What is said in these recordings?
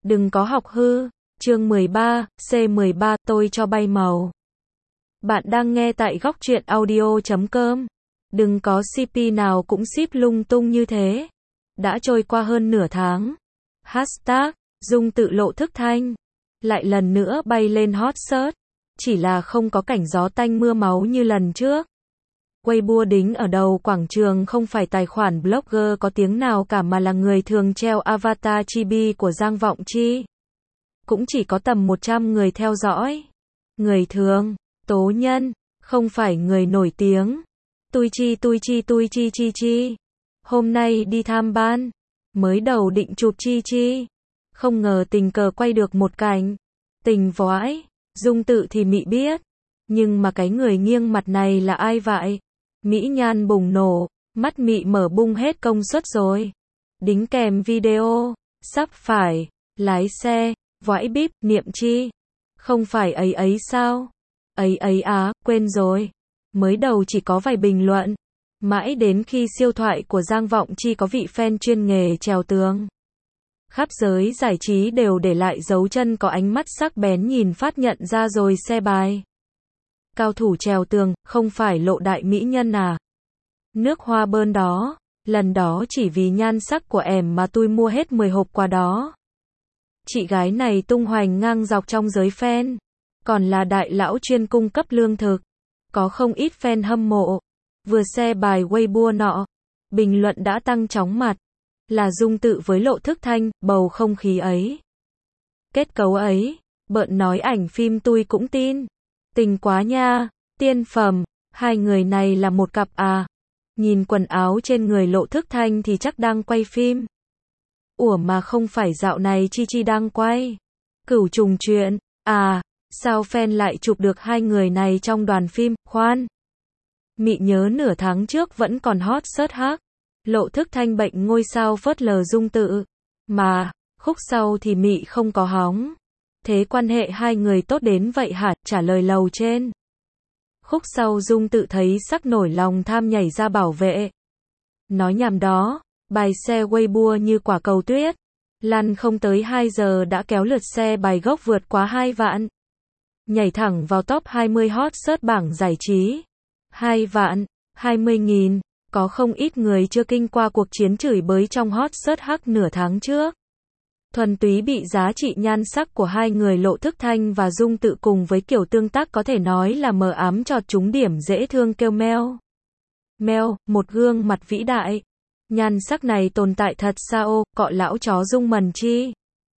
Đừng có học hư. Chương 13, C13, tôi cho bay màu. Bạn đang nghe tại góc truyện audio.com. Đừng có CP nào cũng ship lung tung như thế. Đã trôi qua hơn nửa tháng. Hashtag, Dung tự lộ thức thanh. Lại lần nữa bay lên hot search. Chỉ là không có cảnh gió tanh mưa máu như lần trước. Weibo đính ở đầu quảng trường không phải tài khoản blogger có tiếng nào cả mà là người thường treo avatar chibi của Giang Vọng Chi. Cũng chỉ có tầm 100 người theo dõi. Người thường, tố nhân, không phải người nổi tiếng. Tui chi. Hôm nay đi tham ban. Mới đầu định chụp chi. Không ngờ tình cờ quay được một cảnh. Tình vói. Dung tự thì mị biết. Nhưng mà cái người nghiêng mặt này là ai vậy? Mỹ nhan bùng nổ. Mắt mị mở bung hết công suất rồi. Đính kèm video. Sắp phải. Lái xe. Või bíp, niệm chi. Không phải ấy sao? Ấy à, quên rồi. Mới đầu chỉ có vài bình luận. Mãi đến khi siêu thoại của Giang Vọng Chi có vị fan chuyên nghề trèo tường. Khắp giới giải trí đều để lại dấu chân có ánh mắt sắc bén nhìn phát nhận ra rồi xe bài. Cao thủ trèo tường, không phải lộ đại mỹ nhân à? Nước hoa bơn đó, lần đó chỉ vì nhan sắc của em mà tôi mua hết 10 hộp quà đó. Chị gái này tung hoành ngang dọc trong giới fan, còn là đại lão chuyên cung cấp lương thực. Có không ít fan hâm mộ. Vừa share bài Weibo nọ, bình luận đã tăng chóng mặt. Là Dung tự với Lộ Thức Thanh, bầu không khí ấy. Kết cấu ấy, bợn nói ảnh phim tôi cũng tin. Tình quá nha, tiên phẩm, hai người này là một cặp à. Nhìn quần áo trên người Lộ Thức Thanh thì chắc đang quay phim. Ủa mà không phải dạo này Chi đang quay. Cửu trùng chuyện, à, sao fan lại chụp được hai người này trong đoàn phim, khoan. Mị nhớ nửa tháng trước vẫn còn hot search hắc. Lộ Thức Thanh bệnh ngôi sao phớt lờ Dung tự. Mà, khúc sau thì mị không có hóng. Thế quan hệ hai người tốt đến vậy hả? Trả lời lầu trên. Khúc sau Dung tự thấy sắc nổi lòng tham nhảy ra bảo vệ. Nói nhảm đó, bài xe Weibo như quả cầu tuyết. Lăn không tới 2 giờ đã kéo lượt xe bài gốc vượt quá 2 vạn. Nhảy thẳng vào top 20 hot search bảng giải trí. 2 vạn, 20.000. Có không ít người chưa kinh qua cuộc chiến chửi bới trong hot search hắc nửa tháng trước. Thuần túy bị giá trị nhan sắc của hai người Lộ Thức Thanh và Dung tự cùng với kiểu tương tác có thể nói là mờ ám chọt trúng điểm dễ thương kêu meo. Meo, một gương mặt vĩ đại. Nhan sắc này tồn tại thật sao, cọ lão chó Dung mần chi.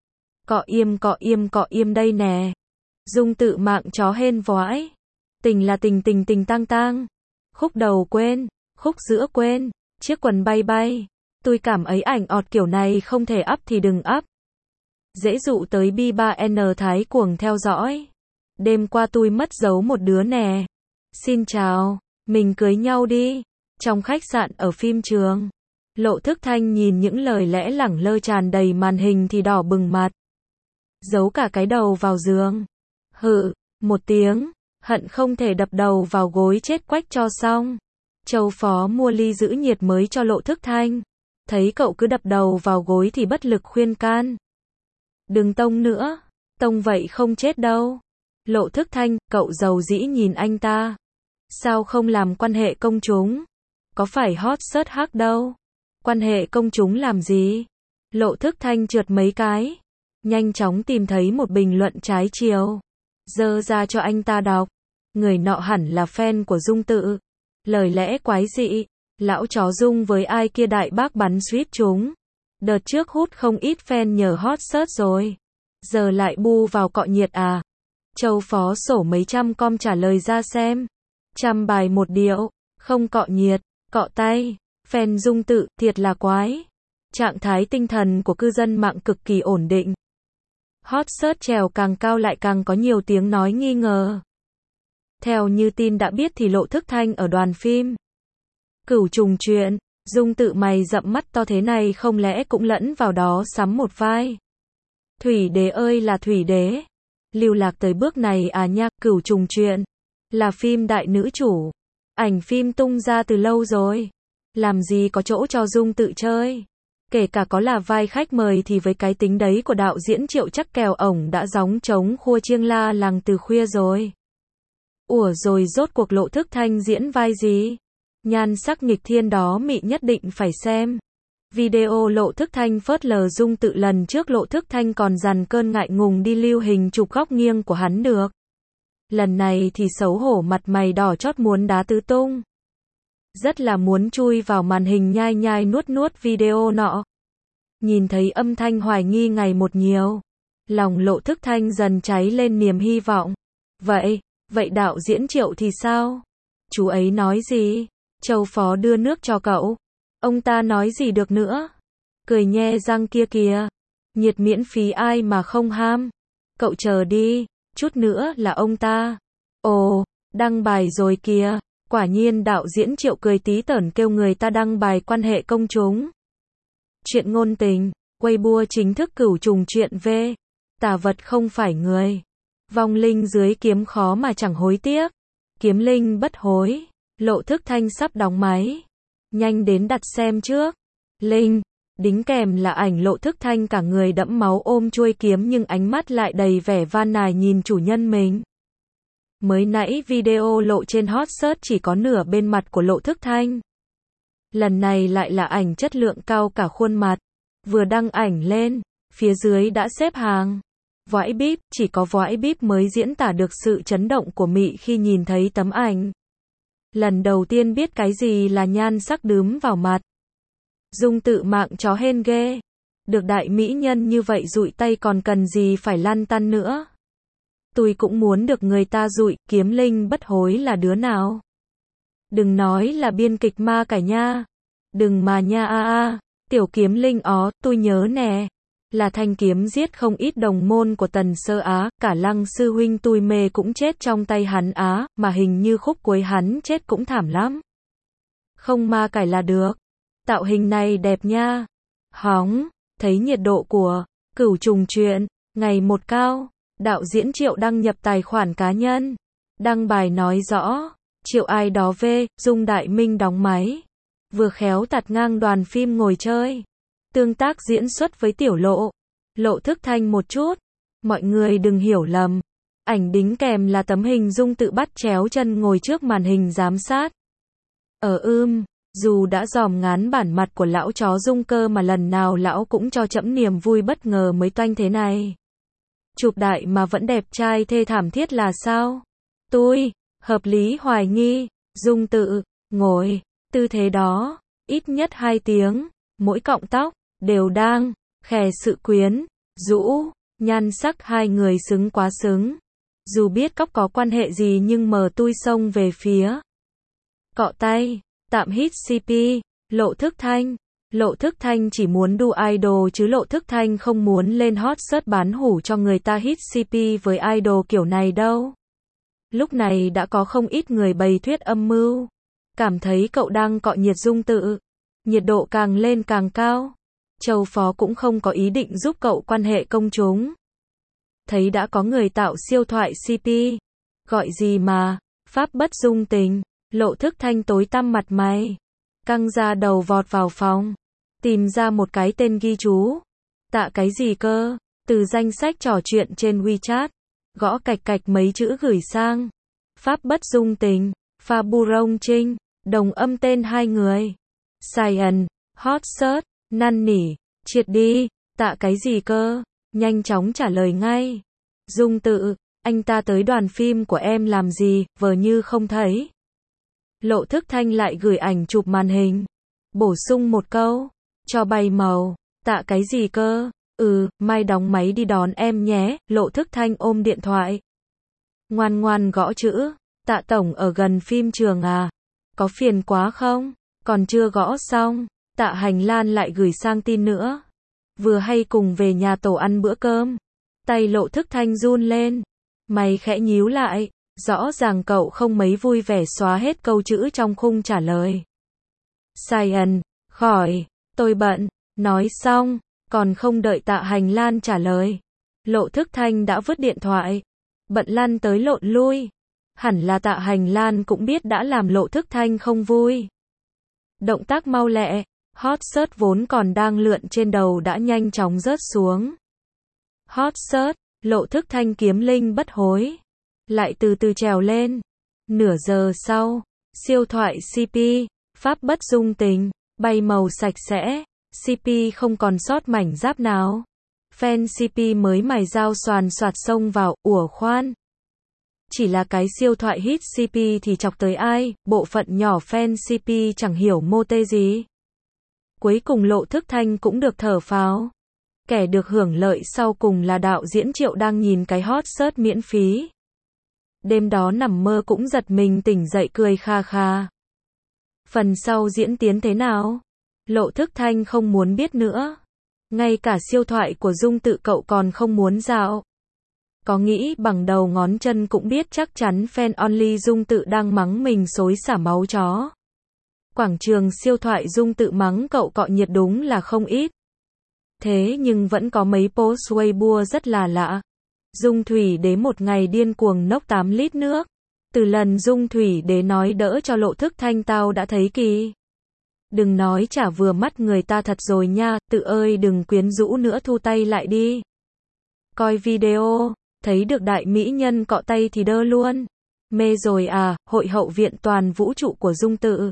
Cọ im đây nè. Dung tự mạng chó hên vói. Tình là tình tang. Khúc đầu quên, khúc giữa quên, chiếc quần bay. Tôi cảm ấy ảnh ọt kiểu này không thể up thì đừng up. Dễ dụ tới B3N Thái cuồng theo dõi. Đêm qua tôi mất dấu một đứa nè. Xin chào, mình cưới nhau đi. Trong khách sạn ở phim trường. Lộ Thức Thanh nhìn những lời lẽ lẳng lơ tràn đầy màn hình thì đỏ bừng mặt. Giấu cả cái đầu vào giường. Hự, một tiếng, hận không thể đập đầu vào gối chết quách cho xong. Châu phó mua ly giữ nhiệt mới cho Lộ Thức Thanh. Thấy cậu cứ đập đầu vào gối thì bất lực khuyên can. Đừng tông nữa, tông vậy không chết đâu. Lộ Thức Thanh, cậu giàu dĩ nhìn anh ta. Sao không làm quan hệ công chúng? Có phải hot search hắc đâu. Quan hệ công chúng làm gì? Lộ Thức Thanh trượt mấy cái. Nhanh chóng tìm thấy một bình luận trái chiều. Dơ ra cho anh ta đọc. Người nọ hẳn là fan của Dung tự. Lời lẽ quái dị. Lão chó Dung với ai kia đại bác bắn suýt chúng. Đợt trước hút không ít fan nhờ hot search rồi. Giờ lại bu vào cọ nhiệt à? Châu phó sổ mấy trăm com trả lời ra xem. 100 bài một điệu. Không cọ nhiệt, cọ tay. Fan Dung tự, thiệt là quái. Trạng thái tinh thần của cư dân mạng cực kỳ ổn định. Hot search trèo càng cao lại càng có nhiều tiếng nói nghi ngờ. Theo như tin đã biết thì Lộ Thức Thanh ở đoàn phim Cửu trùng chuyện. Dung tự mày rậm mắt to thế này không lẽ cũng lẫn vào đó sắm một vai. Thủy đế ơi là thủy đế. Lưu lạc tới bước này à nha. Cửu trùng chuyện là phim đại nữ chủ. Ảnh phim tung ra từ lâu rồi. Làm gì có chỗ cho Dung tự chơi. Kể cả có là vai khách mời thì với cái tính đấy của đạo diễn Triệu chắc kèo ổng đã gióng trống khua chiêng la làng từ khuya rồi. Ủa rồi rốt cuộc Lộ Thức Thanh diễn vai gì? Nhan sắc nghịch thiên đó mị nhất định phải xem. Video Lộ Thức Thanh phớt lờ Dung Tự lần trước Lộ Thức Thanh còn dằn cơn ngại ngùng đi lưu hình chụp góc nghiêng của hắn được. Lần này thì xấu hổ mặt mày đỏ chót muốn đá tứ tung. Rất là muốn chui vào màn hình nhai nhai nuốt nuốt video nọ. Nhìn thấy âm thanh hoài nghi ngày một nhiều. Lòng Lộ Thức Thanh dần cháy lên niềm hy vọng. Vậy đạo diễn Triệu thì sao? Chú ấy nói gì? Châu Phó đưa nước cho cậu. Ông ta nói gì được nữa? Cười nhe răng kia kìa. Nhiệt miễn phí ai mà không ham. Cậu chờ đi, chút nữa là ông ta. Ồ, đăng bài rồi kìa. Quả nhiên đạo diễn Triệu cười tí tởn kêu người ta đăng bài quan hệ công chúng. Chuyện ngôn tình, Weibo chính thức cửu trùng chuyện V. Tà vật không phải người. Vong linh dưới kiếm khó mà chẳng hối tiếc. Kiếm linh bất hối. Lộ Thức Thanh sắp đóng máy. Nhanh đến đặt xem trước. Linh. Đính kèm là ảnh Lộ Thức Thanh cả người đẫm máu ôm chuôi kiếm nhưng ánh mắt lại đầy vẻ van nài nhìn chủ nhân mình. Mới nãy video lộ trên hot search chỉ có nửa bên mặt của Lộ Thức Thanh. Lần này lại là ảnh chất lượng cao cả khuôn mặt. Vừa đăng ảnh lên, phía dưới đã xếp hàng. Vãi bíp, chỉ có vãi bíp mới diễn tả được sự chấn động của mị khi nhìn thấy tấm ảnh. Lần đầu tiên biết cái gì là nhan sắc đướm vào mặt. Dung Tự mạng chó hên ghê. Được đại mỹ nhân như vậy dụi tay còn cần gì phải lăn tăn nữa. Tôi cũng muốn được người ta dụi, kiếm linh bất hối là đứa nào. Đừng nói là biên kịch ma cải nha. Đừng mà nha tiểu kiếm linh tôi nhớ nè. Là thanh kiếm giết không ít đồng môn của Tần Sơ Á, cả Lăng sư huynh tui mê cũng chết trong tay hắn á, mà hình như khúc cuối hắn chết cũng thảm lắm. Không ma cải là được. Tạo hình này đẹp nha. Hóng, thấy nhiệt độ của cửu trùng chuyện ngày một cao. Đạo diễn Triệu đăng nhập tài khoản cá nhân. Đăng bài nói rõ, Triệu ai đó về, Dung Đại Minh đóng máy. Vừa khéo tạt ngang đoàn phim ngồi chơi. Tương tác diễn xuất với tiểu Lộ. Lộ Thức Thanh một chút. Mọi người đừng hiểu lầm. Ảnh đính kèm là tấm hình Dung Tự bắt chéo chân ngồi trước màn hình giám sát. Dù đã dòm ngán bản mặt của lão chó Dung cơ mà lần nào lão cũng cho trẫm niềm vui bất ngờ mới toanh thế này. Chụp đại mà vẫn đẹp trai thê thảm thiết là sao? Hợp lý hoài nghi, Dung Tự, ngồi, tư thế đó, ít nhất 2 tiếng, mỗi cọng tóc, đều đang, khè sự quyến, rũ, nhan sắc hai người xứng quá xứng. Dù biết cóc có quan hệ gì nhưng mờ tui xông về phía. Cọ tay, tạm hit CP, Lộ Thức Thanh. Lộ Thức Thanh chỉ muốn đu idol chứ Lộ Thức Thanh không muốn lên hot search bán hủ cho người ta hit CP với idol kiểu này đâu. Lúc này đã có không ít người bày thuyết âm mưu. Cảm thấy cậu đang cọ nhiệt Dung Tự. Nhiệt độ càng lên càng cao. Châu Phó cũng không có ý định giúp cậu quan hệ công chúng. Thấy đã có người tạo siêu thoại CP. Gọi gì mà, pháp bất dung tình. Lộ Thức Thanh tối tăm mặt mày. Căng ra đầu vọt vào phòng. Tìm ra một cái tên ghi chú. Tạ cái gì cơ? Từ danh sách trò chuyện trên WeChat. Gõ cạch cạch mấy chữ gửi sang. Pháp bất dung tình. Pha Bu Rong Trinh. Đồng âm tên hai người. Science. Hot search. Năn nỉ. Triệt đi. Tạ cái gì cơ? Nhanh chóng trả lời ngay. Dung Tự. Anh ta tới đoàn phim của em làm gì? Vờ như không thấy. Lộ Thức Thanh lại gửi ảnh chụp màn hình. Bổ sung một câu. Cho bay màu. Tạ cái gì cơ? Mai đóng máy đi đón em nhé. Lộ Thức Thanh ôm điện thoại. Ngoan ngoan gõ chữ. Tạ tổng ở gần phim trường à? Có phiền quá không? Còn chưa gõ xong. Tạ Hành Lan lại gửi sang tin nữa. Vừa hay cùng về nhà tổ ăn bữa cơm. Tay Lộ Thức Thanh run lên. Mày khẽ nhíu lại. Rõ ràng cậu không mấy vui vẻ xóa hết câu chữ trong khung trả lời. Science. Khỏi. Tôi bận. Nói xong. Còn không đợi Tạ Hành Lan trả lời. Lộ Thức Thanh đã vứt điện thoại. Bận lăn tới lộn lui. Hẳn là Tạ Hành Lan cũng biết đã làm Lộ Thức Thanh không vui. Động tác mau lẹ. Hot search vốn còn đang lượn trên đầu đã nhanh chóng rớt xuống. Hot search, Lộ Thức Thanh kiếm linh bất hối. Lại từ từ trèo lên. Nửa giờ sau, siêu thoại CP, pháp bất dung tình, bay màu sạch sẽ, CP không còn sót mảnh giáp nào. Fan CP mới mài dao xoàn xoạt xông vào, ủa khoan. Chỉ là cái siêu thoại hit CP thì chọc tới ai, bộ phận nhỏ fan CP chẳng hiểu mô tê gì. Cuối cùng Lộ Thức Thanh cũng được thở phào. Kẻ được hưởng lợi sau cùng là đạo diễn Triệu đang nhìn cái hot search miễn phí. Đêm đó nằm mơ cũng giật mình tỉnh dậy cười kha kha. Phần sau diễn tiến thế nào? Lộ Thức Thanh không muốn biết nữa. Ngay cả siêu thoại của Dung Tự cậu còn không muốn dạo. Có nghĩ bằng đầu ngón chân cũng biết chắc chắn fan only Dung Tự đang mắng mình xối xả máu chó. Quảng trường siêu thoại Dung Tự mắng cậu cọ nhiệt đúng là không ít. Thế nhưng vẫn có mấy post Weibo rất là lạ. Dung Thủy Đế một ngày điên cuồng nốc 8 lít nước. Từ lần Dung Thủy Đế nói đỡ cho Lộ Thức Thanh tao đã thấy kỳ. Đừng nói chả vừa mắt người ta thật rồi nha, tự ơi đừng quyến rũ nữa thu tay lại đi. Coi video, thấy được đại mỹ nhân cọ tay thì đơ luôn. Mê rồi à, hội hậu viện toàn vũ trụ của Dung Tự.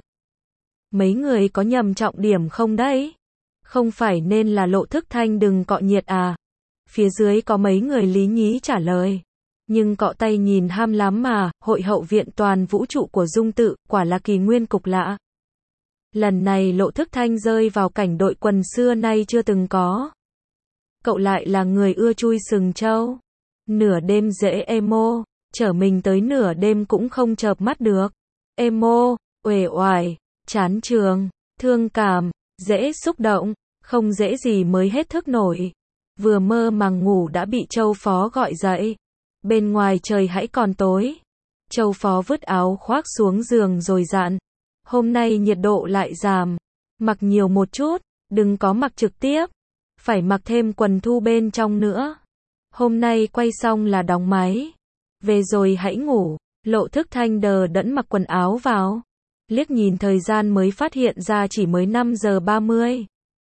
Mấy người có nhầm trọng điểm không đấy? Không phải nên là Lộ Thức Thanh đừng cọ nhiệt à? Phía dưới có mấy người lý nhí trả lời. Nhưng cọ tay nhìn ham lắm mà, hội hậu viện toàn vũ trụ của Dung Tự, quả là kỳ nguyên cục lạ. Lần này Lộ Thức Thanh rơi vào cảnh đội quần xưa nay chưa từng có. Cậu lại là người ưa chui sừng trâu. Nửa đêm dễ emo, chở mình tới nửa đêm cũng không chợp mắt được. Emo, uể oải, chán trường, thương cảm, dễ xúc động, không dễ gì mới hết thức nổi. Vừa mơ màng ngủ đã bị Châu Phó gọi dậy. Bên ngoài trời hãy còn tối. Châu Phó vứt áo khoác xuống giường rồi dặn. Hôm nay nhiệt độ lại giảm. Mặc nhiều một chút, đừng có mặc trực tiếp. Phải mặc thêm quần thu bên trong nữa. Hôm nay quay xong là đóng máy. Về rồi hãy ngủ. Lộ Thức Thanh đờ đẫn mặc quần áo vào. Liếc nhìn thời gian mới phát hiện ra chỉ mới 5 giờ 30.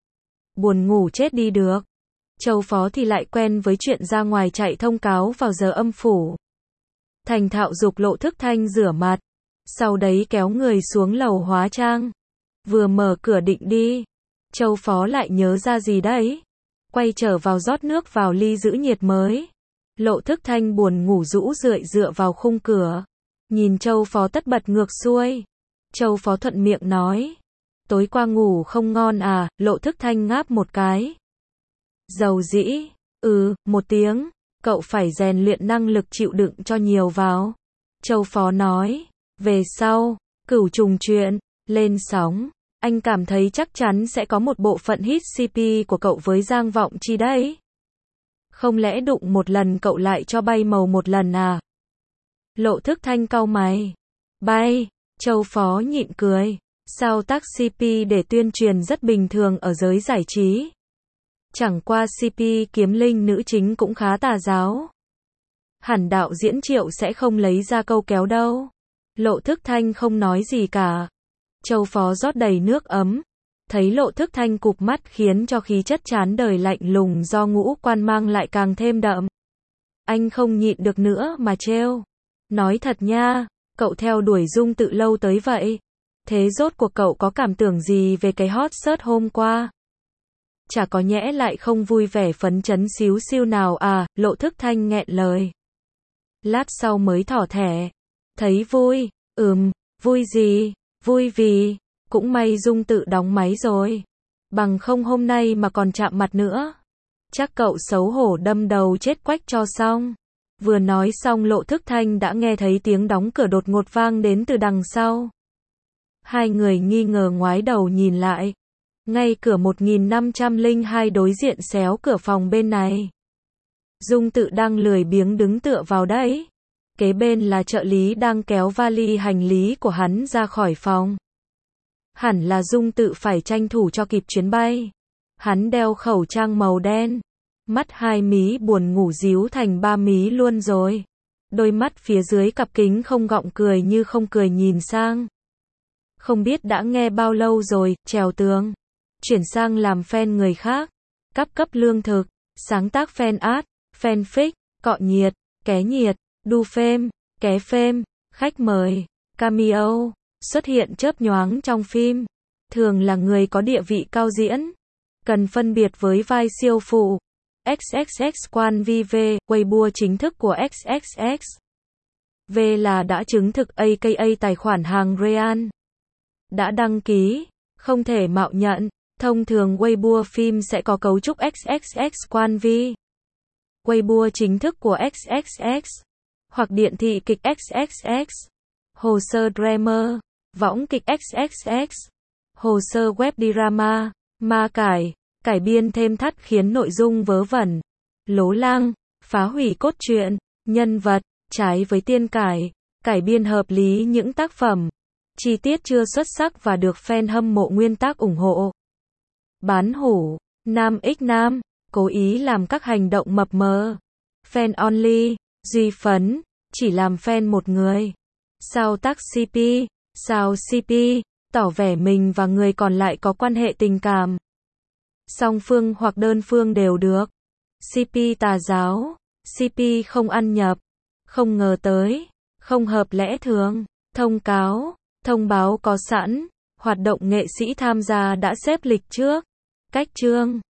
Buồn ngủ chết đi được. Châu Phó thì lại quen với chuyện ra ngoài chạy thông cáo vào giờ âm phủ. Thành thạo giục Lộ Thức Thanh rửa mặt. Sau đấy kéo người xuống lầu hóa trang. Vừa mở cửa định đi. Châu Phó lại nhớ ra gì đấy. Quay trở vào rót nước vào ly giữ nhiệt mới. Lộ Thức Thanh buồn ngủ rũ rượi dựa vào khung cửa. Nhìn Châu Phó tất bật ngược xuôi. Châu Phó thuận miệng nói. Tối qua ngủ không ngon à, Lộ Thức Thanh ngáp một cái. Dầu dĩ, một tiếng, cậu phải rèn luyện năng lực chịu đựng cho nhiều vào. Châu Phó nói, về sau, Cửu Trùng chuyện, lên sóng, anh cảm thấy chắc chắn sẽ có một bộ phận hit CP của cậu với Giang Vọng Chi đấy. Không lẽ đụng một lần cậu lại cho bay màu một lần à? Lộ Thức Thanh cau mày. Bay, Châu Phó nhịn cười. Sao tác CP để tuyên truyền rất bình thường ở giới giải trí. Chẳng qua CP kiếm linh nữ chính cũng khá tà giáo. Hẳn đạo diễn Triệu sẽ không lấy ra câu kéo đâu. Lộ Thức Thanh không nói gì cả. Châu Phó rót đầy nước ấm. Thấy Lộ Thức Thanh cụp mắt khiến cho khí chất chán đời lạnh lùng do ngũ quan mang lại càng thêm đậm. Anh không nhịn được nữa mà trêu. Nói thật nha, cậu theo đuổi Dung Tự lâu tới vậy. Thế rốt cuộc cậu có cảm tưởng gì về cái hot search hôm qua? Chả có nhẽ lại không vui vẻ phấn chấn xíu xiu nào à, Lộ Thức Thanh nghẹn lời. Lát sau mới thỏ thẻ. Thấy vui, vui gì, vui vì, cũng may Dung Tự đóng máy rồi. Bằng không hôm nay mà còn chạm mặt nữa. Chắc cậu xấu hổ đâm đầu chết quách cho xong. Vừa nói xong Lộ Thức Thanh đã nghe thấy tiếng đóng cửa đột ngột vang đến từ đằng sau. Hai người nghi ngờ ngoái đầu nhìn lại. Ngay cửa 1502 đối diện xéo cửa phòng bên này. Dung Tự đang lười biếng đứng tựa vào đấy. Kế bên là trợ lý đang kéo vali hành lý của hắn ra khỏi phòng. Hẳn là Dung Tự phải tranh thủ cho kịp chuyến bay. Hắn đeo khẩu trang màu đen. Mắt hai mí buồn ngủ díu thành ba mí luôn rồi. Đôi mắt phía dưới cặp kính không gọng cười như không cười nhìn sang. Không biết đã nghe bao lâu rồi, trèo tường. chuyển sang làm fan người khác, cấp lương thực, sáng tác fan art, fanfic, cọ nhiệt, ké nhiệt, đu phêm, ké phêm, khách mời, cameo, xuất hiện chớp nhoáng trong phim, thường là người có địa vị cao diễn, cần phân biệt với vai siêu phụ. XXX Quan VV, Weibo chính thức của XXX. V là đã chứng thực aka tài khoản hàng Real. Đã đăng ký, không thể mạo nhận. Thông thường Weibo phim sẽ có cấu trúc XXX Quan V. Weibo chính thức của XXX. Hoặc điện thị kịch XXX. Hồ sơ drama, võng kịch XXX. Hồ sơ web drama, ma cải biên thêm thắt khiến nội dung vớ vẩn, lố lăng, phá hủy cốt truyện, nhân vật, trái với tiên cải biên hợp lý những tác phẩm, chi tiết chưa xuất sắc và được fan hâm mộ nguyên tác ủng hộ. Bán hủ, nam x nam, cố ý làm các hành động mập mờ. Fan only, duy phấn, chỉ làm fan một người. Sao tác CP, sao CP, tỏ vẻ mình và người còn lại có quan hệ tình cảm. Song phương hoặc đơn phương đều được. CP tà giáo, CP không ăn nhập, không ngờ tới, không hợp lẽ thường, thông báo có sẵn, hoạt động nghệ sĩ tham gia đã xếp lịch trước, cách chương.